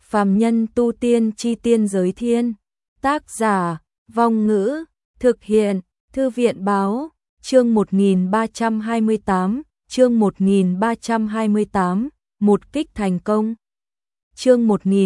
Phàm nhân tu tiên chi tiên giới thiên. Tác giả, Vong Ngữ, thực hiện, Thư viện Báo, chương 1328, chương 1328, một kích thành công. Chương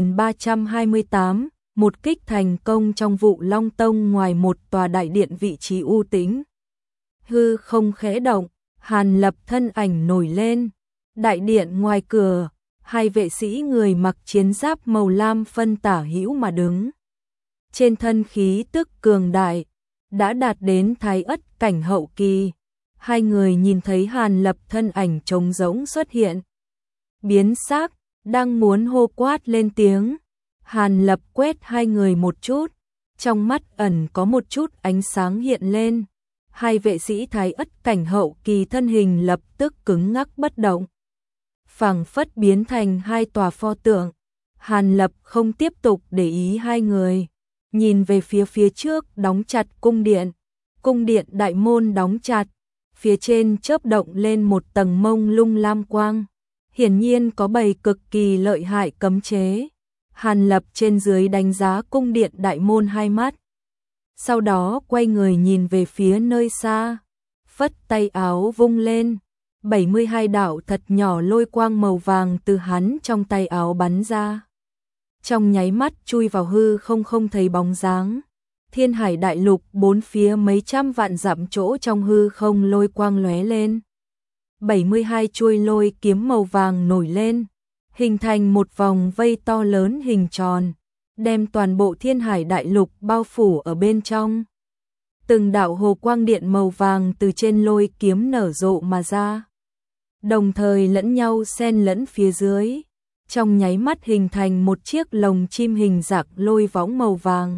1328, một kích thành công trong vụ Long Tông ngoài một tòa đại điện vị trí u tĩnh. Hư không khẽ động, Hàn Lập thân ảnh nổi lên. Đại điện ngoài cửa, hai vệ sĩ người mặc chiến giáp màu lam phân tả hữu mà đứng. Trên thân khí tức cường đại, đã đạt đến thái ất cảnh hậu kỳ. Hai người nhìn thấy Hàn Lập thân ảnh trống rỗng xuất hiện. Biến sắc, đang muốn hô quát lên tiếng. Hàn Lập quét hai người một chút, trong mắt ẩn có một chút ánh sáng hiện lên. Hai vệ sĩ thái ất cảnh hậu kỳ thân hình lập tức cứng ngắc bất động, phảng phất biến thành hai tòa pho tượng. Hàn Lập không tiếp tục để ý hai người, nhìn về phía trước đóng chặt cung điện. Cung điện đại môn đóng chặt, phía trên chớp động lên một tầng mông lung lam quang. Hiển nhiên có bày cực kỳ lợi hại cấm chế. Hàn Lập trên dưới đánh giá cung điện đại môn hai mắt. Sau đó quay người nhìn về phía nơi xa, phất tay áo vung lên. 72 đạo thật nhỏ lôi quang màu vàng từ hắn trong tay áo bắn ra. Trong nháy mắt chui vào hư không thấy bóng dáng. Thiên Hải đại lục bốn phía mấy trăm vạn dặm chỗ trong hư không lôi quang lóe lên. 72 chuôi lôi kiếm màu vàng nổi lên, hình thành một vòng vây to lớn hình tròn, đem toàn bộ Thiên Hải đại lục bao phủ ở bên trong. Từng đạo hồ quang điện màu vàng từ trên lôi kiếm nở rộ mà ra, đồng thời lẫn nhau xen lẫn phía dưới, trong nháy mắt hình thành một chiếc lồng chim hình dạng lôi võng màu vàng,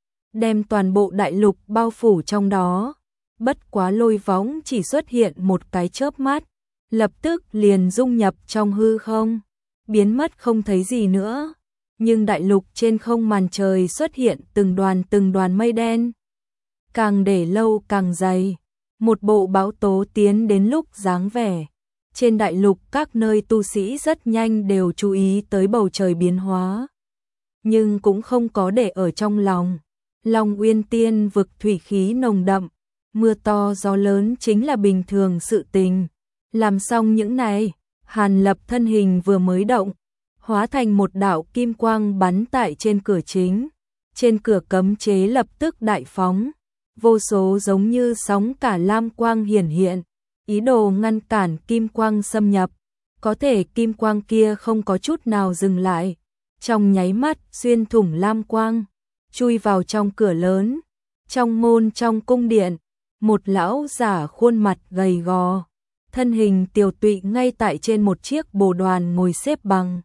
đem toàn bộ đại lục bao phủ trong đó. Bất quá lôi võng chỉ xuất hiện một cái chớp mắt, lập tức liền dung nhập trong hư không, biến mất không thấy gì nữa. Nhưng đại lục trên không màn trời xuất hiện từng đoàn mây đen, càng để lâu càng dày, một bộ bão tố tiến đến lúc dáng vẻ. Trên đại lục các nơi tu sĩ rất nhanh đều chú ý tới bầu trời biến hóa, nhưng cũng không có để ở trong lòng. Long Uyên Tiên vực thủy khí nồng đậm, mưa to gió lớn chính là bình thường sự tình. Làm xong những này, Hàn Lập thân hình vừa mới động, hóa thành một đạo kim quang bắn tại trên cửa chính. Trên cửa cấm chế lập tức đại phóng, vô số giống như sóng cả lam quang hiển hiện, ý đồ ngăn cản kim quang xâm nhập. Có thể kim quang kia không có chút nào dừng lại, trong nháy mắt xuyên thủng lam quang, chui vào trong cửa lớn. Trong môn trong cung điện, một lão giả khuôn mặt gầy gò, thân hình tiều tụy ngay tại trên một chiếc bồ đoàn ngồi xếp bằng.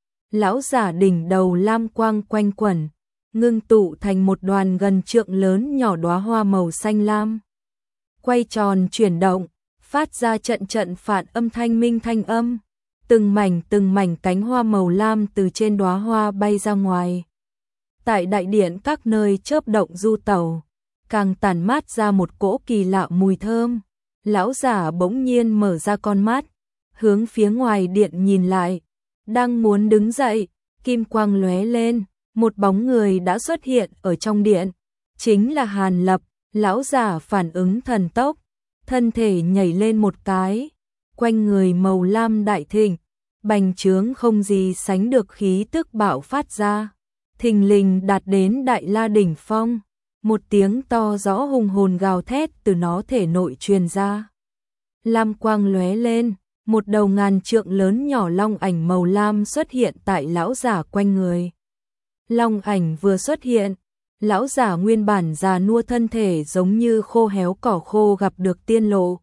Lão giả đỉnh đầu lam quang quanh quẩn, ngưng tụ thành một đoàn gần trượng lớn nhỏ đóa hoa màu xanh lam. Quay tròn chuyển động, phát ra trận phản âm thanh minh thanh âm. Từng mảnh cánh hoa màu lam từ trên đóa hoa bay ra ngoài. Tại đại điện các nơi chớp động du tẩu, càng tản mát ra một cỗ kỳ lạ mùi thơm. Lão giả bỗng nhiên mở ra con mắt, hướng phía ngoài điện nhìn lại, đang muốn đứng dậy, kim quang lóe lên, một bóng người đã xuất hiện ở trong điện, chính là Hàn Lập. Lão giả phản ứng thần tốc, thân thể nhảy lên một cái, quanh người màu lam đại thịnh, bành trướng không gì sánh được khí tức bạo phát ra, thình lình đạt đến đại la đỉnh phong. Một tiếng to rõ hùng hồn gào thét từ nó thể nội truyền ra. Lam quang lóe lên, một đầu ngàn trượng lớn nhỏ long ảnh màu lam xuất hiện tại lão giả quanh người. Long ảnh vừa xuất hiện, lão giả nguyên bản già nua thân thể giống như khô héo cỏ khô gặp được tiên lộ.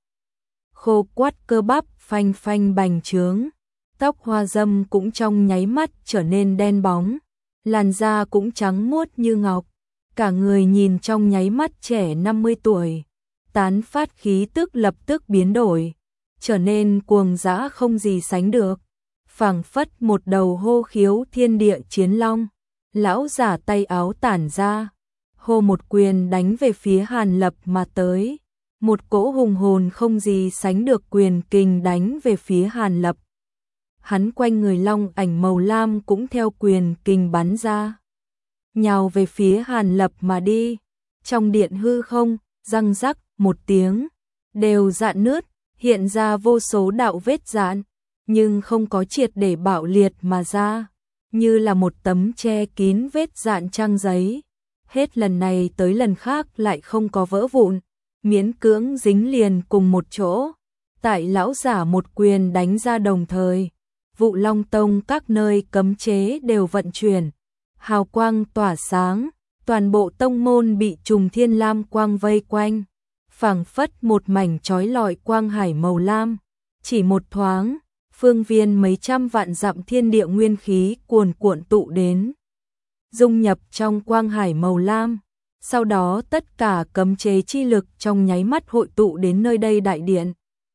Khô quắt cơ bắp phanh phanh bành trướng, tóc hoa dâm cũng trong nháy mắt trở nên đen bóng, làn da cũng trắng muốt như ngọc. Cả người nhìn trong nháy mắt trẻ 50 tuổi, tán phát khí tức lập tức biến đổi, trở nên cuồng dã không gì sánh được, phảng phất một đầu hô khiếu thiên địa chiến long. Lão giả tay áo tản ra, hô một quyền đánh về phía Hàn Lập mà tới, một cỗ hùng hồn không gì sánh được quyền kình đánh về phía Hàn Lập. hắn quanh người long ảnh màu lam cũng theo quyền kình bắn ra, nhào về phía Hàn Lập mà đi. Trong điện hư không, răng rắc một tiếng, đều rạn nứt, hiện ra vô số đạo vết rạn, nhưng không có triệt để bạo liệt mà ra, như là một tấm che kín vết rạn trang giấy. Hết lần này tới lần khác lại không có vỡ vụn, miễn cưỡng dính liền cùng một chỗ. Tại lão giả một quyền đánh ra đồng thời, Vụ Long Tông các nơi cấm chế đều vận chuyển, hào quang tỏa sáng, toàn bộ tông môn bị trùng thiên lam quang vây quanh, phảng phất một mảnh chói lọi quang hải màu lam. Chỉ một thoáng, phương viên mấy trăm vạn dặm thiên địa nguyên khí cuồn cuộn tụ đến, dung nhập trong quang hải màu lam. Sau đó tất cả cấm chế chi lực trong nháy mắt hội tụ đến nơi đây đại điện.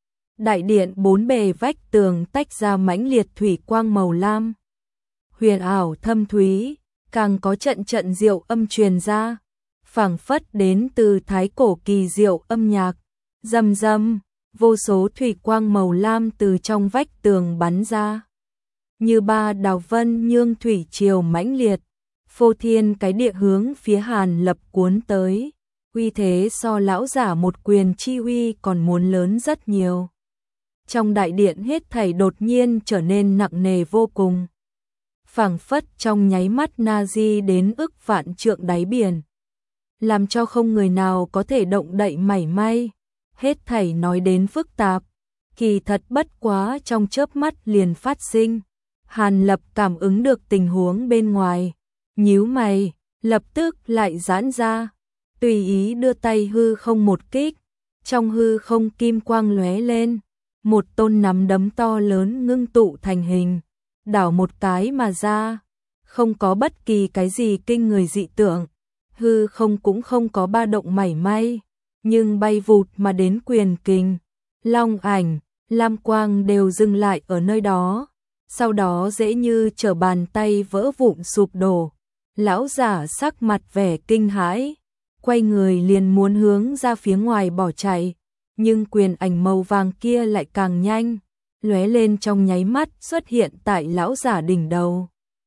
Đại điện bốn bề vách tường tách ra mãnh liệt thủy quang màu lam, huyền ảo thâm thúy, càng có trận trận diệu âm truyền ra, phảng phất đến từ thái cổ kỳ diệu âm nhạc. Rầm rầm, vô số thủy quang màu lam từ trong vách tường bắn ra, như ba đào vân nhương thủy triều mãnh liệt, phô thiên cái địa hướng phía Hàn Lập cuốn tới. Uy thế so lão giả một quyền chi uy còn muốn lớn rất nhiều. Trong đại điện hết thảy đột nhiên trở nên nặng nề vô cùng, phảng phất trong nháy mắt na di đến ức vạn trượng đáy biển, làm cho không người nào có thể động đậy mảy may. Hết thảy nói đến phức tạp, kỳ thật bất quá trong chớp mắt liền phát sinh. Hàn Lập cảm ứng được tình huống bên ngoài, nhíu mày, lập tức lại giãn ra, tùy ý đưa tay hư không một kích, trong hư không kim quang lóe lên, một tôn nắm đấm to lớn ngưng tụ thành hình, đảo một cái mà ra, không có bất kỳ cái gì kinh người dị tượng, hư không cũng không có ba động mảy may, nhưng bay vụt mà đến quyền kình, long ảnh, lam quang đều dừng lại ở nơi đó, sau đó dễ như trở bàn tay vỡ vụn sụp đổ. Lão giả sắc mặt vẻ kinh hãi, quay người liền muốn hướng ra phía ngoài bỏ chạy, nhưng quyền ảnh màu vàng kia lại càng nhanh, lóe lên trong nháy mắt xuất hiện tại lão giả đỉnh đầu.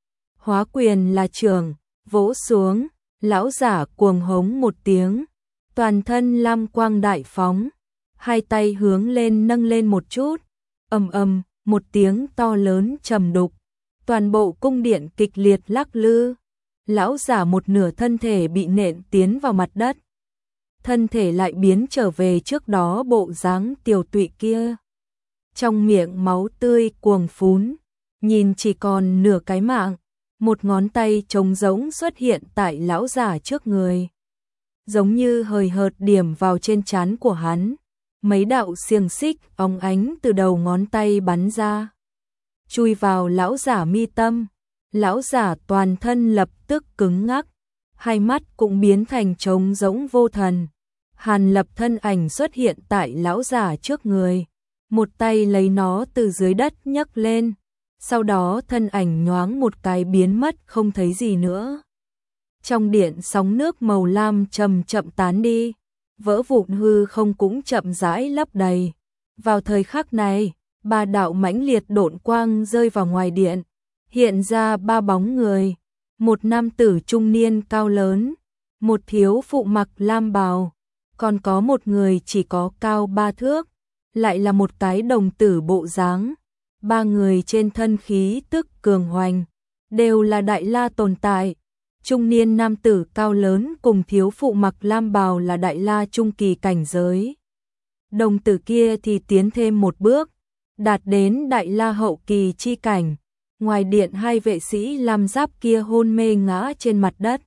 Hóa quyền là trường, vỗ xuống, lão giả cuồng hống một tiếng, toàn thân lam quang đại phóng, hai tay hướng lên nâng lên một chút, ầm ầm, một tiếng to lớn trầm đục, toàn bộ cung điện kịch liệt lắc lư. Lão giả một nửa thân thể bị nện tiến vào mặt đất, thân thể lại biến trở về trước đó bộ dáng tiều tụy kia. Trong miệng máu tươi cuồng phún, nhìn chỉ còn nửa cái mạng, một ngón tay trống rỗng xuất hiện tại lão giả trước người, giống như hời hợt điểm vào trên trán của hắn. Mấy đạo xiềng xích óng ánh từ đầu ngón tay bắn ra, chui vào lão giả mi tâm. Lão giả toàn thân lập tức cứng ngắc, hai mắt cũng biến thành trống rỗng vô thần. Hàn Lập thân ảnh xuất hiện tại lão giả trước người, một tay lấy nó từ dưới đất nhấc lên, sau đó thân ảnh nhoáng một cái biến mất không thấy gì nữa. Trong điện sóng nước màu lam chậm chậm tán đi, vỡ vụn hư không cũng chậm rãi lấp đầy. Vào thời khắc này, ba đạo mãnh liệt độn quang rơi vào ngoài điện, hiện ra ba bóng người, một nam tử trung niên cao lớn, một thiếu phụ mặc lam bào, còn có một người chỉ có cao 3 thước, lại là một cái đồng tử bộ dáng. Ba người trên thân khí tức cường hoành, đều là đại la tồn tại. Trung niên nam tử cao lớn cùng thiếu phụ mặc lam bào là đại la trung kỳ cảnh giới. Đồng tử kia thì tiến thêm một bước, đạt đến đại la hậu kỳ chi cảnh. Ngoài điện hai vệ sĩ lam giáp kia hôn mê ngã trên mặt đất,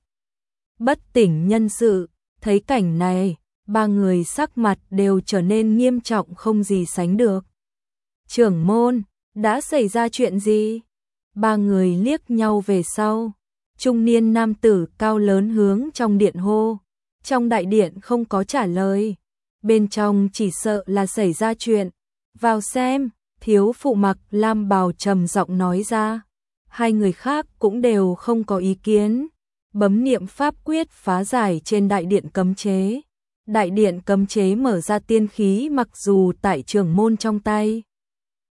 bất tỉnh nhân sự. Thấy cảnh này, ba người sắc mặt đều trở nên nghiêm trọng không gì sánh được. Trưởng môn, đã xảy ra chuyện gì? Ba người liếc nhau về sau. Trung niên nam tử cao lớn hướng trong điện hô. Trong đại điện không có trả lời, bên trong chỉ sợ là xảy ra chuyện. Vào xem. Thiếu phụ mặc lam bào trầm giọng nói ra. Hai người khác cũng đều không có ý kiến, bấm niệm pháp quyết phá giải trên đại điện cấm chế. Đại điện cấm chế mở ra tiên khí mặc dù tại trưởng môn trong tay,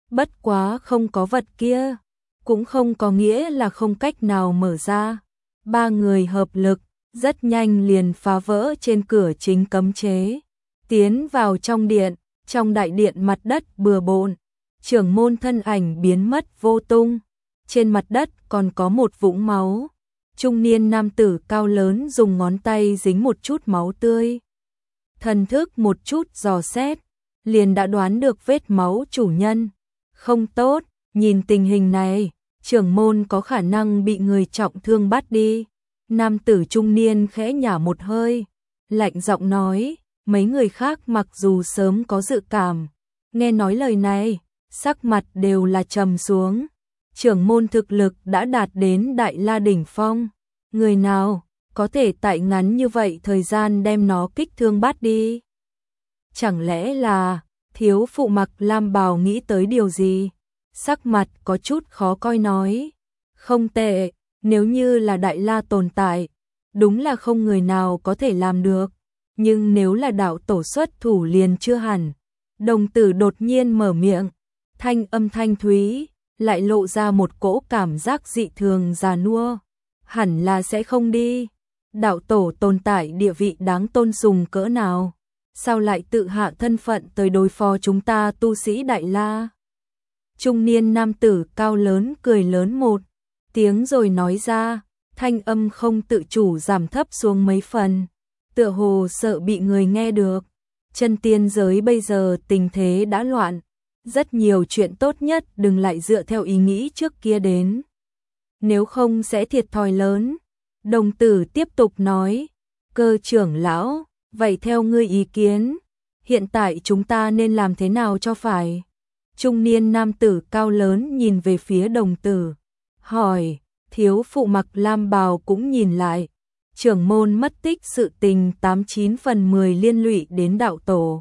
Bất quá không có vật kia, cũng không có nghĩa là không cách nào mở ra. Ba người hợp lực, rất nhanh liền phá vỡ trên cửa chính cấm chế, tiến vào trong điện. Trong đại điện mặt đất bừa bộn, trưởng môn thân ảnh biến mất vô tung. Trên mặt đất còn có một vũng máu. Trung niên nam tử cao lớn dùng ngón tay dính một chút máu tươi. Thần thức một chút dò xét, liền đã đoán được vết máu chủ nhân. Không tốt, nhìn tình hình này, trưởng môn có khả năng bị người trọng thương bắt đi. Nam tử trung niên khẽ nhả một hơi, lạnh giọng nói. Mấy người khác mặc dù sớm có dự cảm, nghe nói lời này, sắc mặt đều là trầm xuống. Trưởng môn thực lực đã đạt đến Đại La đỉnh phong, người nào có thể tại ngắn như vậy thời gian đem nó kích thương bắt đi? Chẳng lẽ là thiếu phụ mặc lam bào nghĩ tới điều gì? Sắc mặt có chút khó coi nói, không tệ, nếu như là Đại La tồn tại, đúng là không người nào có thể làm được. Nhưng nếu là đạo tổ xuất thủ liền chưa hẳn. Đồng tử đột nhiên mở miệng, thanh âm thanh thúy, lại lộ ra một cỗ cảm giác dị thường già nua. Hẳn là sẽ không đi. Đạo tổ tồn tại địa vị đáng tôn sùng cỡ nào? Sao lại tự hạ thân phận tới đối phó chúng ta tu sĩ Đại La? Trung niên nam tử cao lớn cười lớn một tiếng rồi nói ra, thanh âm không tự chủ giảm thấp xuống mấy phần. Tựa hồ sợ bị người nghe được. Chân tiên giới bây giờ tình thế đã loạn, rất nhiều chuyện tốt nhất đừng lại dựa theo ý nghĩ trước kia đến. Nếu không sẽ thiệt thòi lớn. Đồng tử tiếp tục nói, Cơ trưởng lão, vậy theo ngươi ý kiến, hiện tại chúng ta nên làm thế nào cho phải? Trung niên nam tử cao lớn nhìn về phía đồng tử, hỏi. Thiếu phụ mặc lam bào cũng nhìn lại. Trưởng môn mất tích sự tình 89 phần 10 liên lụy đến đạo tổ.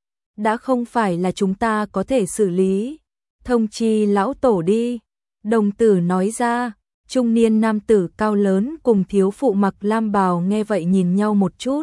Đã không phải là chúng ta có thể xử lý. Thông chi lão tổ đi. Đồng tử nói ra. Trung niên nam tử cao lớn cùng thiếu phụ mặc lam bào nghe vậy nhìn nhau một chút.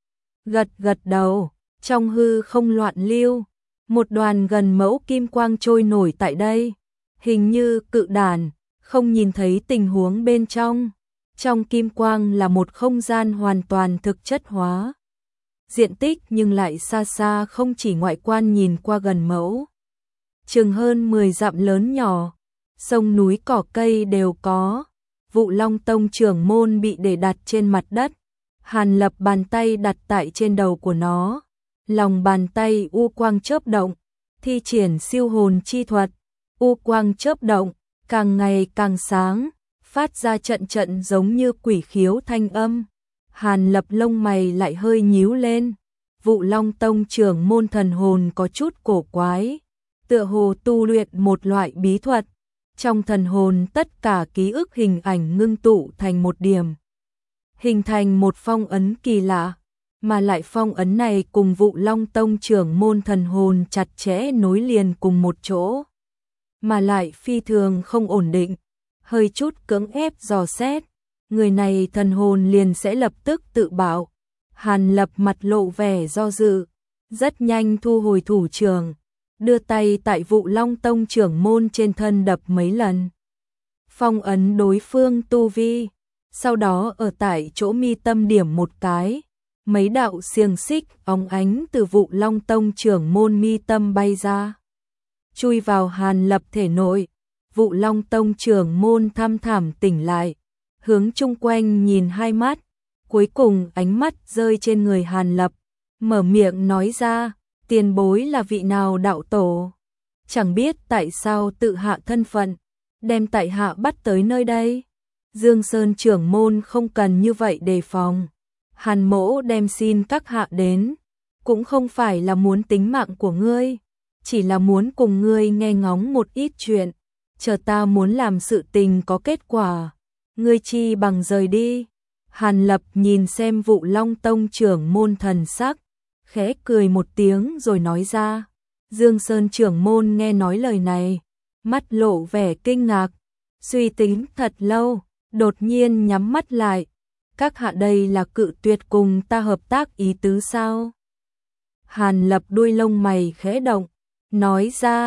Gật gật đầu. Trong hư không loạn lưu, một đoàn gần mẫu kim quang trôi nổi tại đây. Hình như cự đàn, không nhìn thấy tình huống bên trong. Trong kim quang là một không gian hoàn toàn thực chất hóa. Diện tích nhưng lại xa xa không chỉ ngoại quan nhìn qua gần mẫu. Chừng hơn 10 dặm lớn nhỏ, sông núi cỏ cây đều có. Vụ Long Tông trưởng môn bị để đặt trên mặt đất. Hàn Lập bàn tay đặt tại trên đầu của nó. Lòng bàn tay u quang chớp động, thi triển siêu hồn chi thuật. U quang chớp động, càng ngày càng sáng, phát ra trận trận giống như quỷ khiếu thanh âm. Hàn Lập lông mày lại hơi nhíu lên. Vụ Long Tông trưởng môn thần hồn có chút cổ quái, tựa hồ tu luyện một loại bí thuật. Trong thần hồn tất cả ký ức hình ảnh ngưng tụ thành một điểm, hình thành một phong ấn kỳ lạ, mà lại phong ấn này cùng Vụ Long Tông trưởng môn thần hồn chặt chẽ nối liền cùng một chỗ, mà lại phi thường không ổn định, hơi chút cưỡng ép dò xét, người này thần hồn liền sẽ lập tức tự bạo. Hàn Lập mặt lộ vẻ do dự, rất nhanh thu hồi thủ trưởng, đưa tay tại Vụ Long Tông trưởng môn trên thân đập mấy lần, phong ấn đối phương tu vi, sau đó ở tại chỗ mi tâm điểm một cái, mấy đạo xiềng xích óng ánh từ Vụ Long Tông trưởng môn mi tâm bay ra, chui vào Hàn Lập thể nội. Vụ Long Tông trưởng môn thăm thẳm tỉnh lại, hướng chung quanh nhìn hai mắt, cuối cùng ánh mắt rơi trên người Hàn Lập, mở miệng nói ra, tiền bối là vị nào đạo tổ? Chẳng biết tại sao tự hạ thân phận, đem tại hạ bắt tới nơi đây. Dương Sơn trưởng môn không cần như vậy đề phòng. Hàn mỗ đem xin các hạ đến, cũng không phải là muốn tính mạng của ngươi, chỉ là muốn cùng ngươi nghe ngóng một ít chuyện. Chờ ta muốn làm sự tình có kết quả, ngươi chi bằng rời đi. Hàn Lập nhìn xem Vụ Long Tông trưởng môn thần sắc, khẽ cười một tiếng rồi nói ra. Dương Sơn trưởng môn nghe nói lời này, mắt lộ vẻ kinh ngạc, suy tính thật lâu, đột nhiên nhắm mắt lại. Các hạ đây là cự tuyệt cùng ta hợp tác ý tứ sao? Hàn Lập đuôi lông mày khẽ động, nói ra,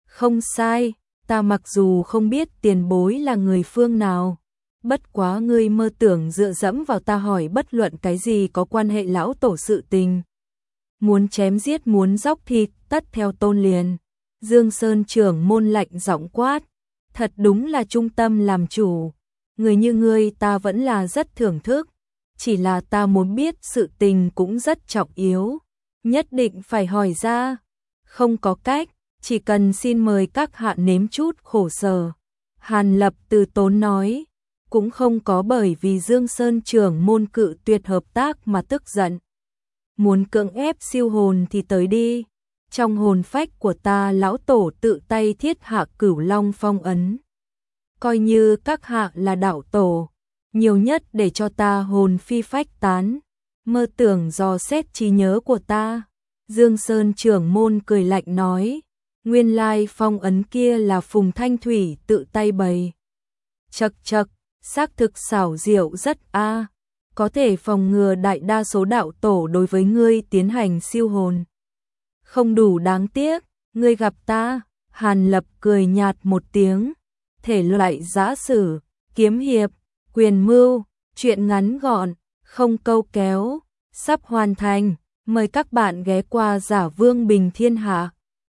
Không sai, ta mặc dù không biết tiền bối là người phương nào, bất quá ngươi mơ tưởng dựa dẫm vào ta hỏi bất luận cái gì có quan hệ lão tổ sự tình. Muốn chém giết muốn dóc thịt, tất theo tôn liền. Dương Sơn trưởng môn lạnh giọng quát, thật đúng là trung tâm làm chủ. Người như ngươi ta vẫn là rất thưởng thức, chỉ là ta muốn biết sự tình cũng rất trọng yếu, nhất định phải hỏi ra. Không có cách, chỉ cần xin mời các hạ nếm chút khổ sở. Hàn Lập từ tốn nói, cũng không có bởi vì Dương Sơn trưởng môn cự tuyệt hợp tác mà tức giận. Muốn cưỡng ép siêu hồn thì tới đi. Trong hồn phách của ta lão tổ tự tay thiết hạ Cửu Long phong ấn. Coi như các hạ là đạo tổ, nhiều nhất để cho ta hồn phi phách tán, mơ tưởng dò xét trí nhớ của ta. Dương Sơn trưởng môn cười lạnh nói, nguyên lai phong ấn kia là Phùng Thanh Thủy tự tay bày. Chậc chậc, xác thực xảo diệu rất a, có thể phòng ngừa đại đa số đạo tổ đối với ngươi tiến hành siêu hồn. Không đủ đáng tiếc, ngươi gặp ta. Hàn Lập cười nhạt một tiếng, thể loại giã sử, kiếm hiệp, quyền mưu, truyện ngắn gọn, không câu kéo, sắp hoàn thành, mời các bạn ghé qua Giả Vương Bình Thiên Hạ.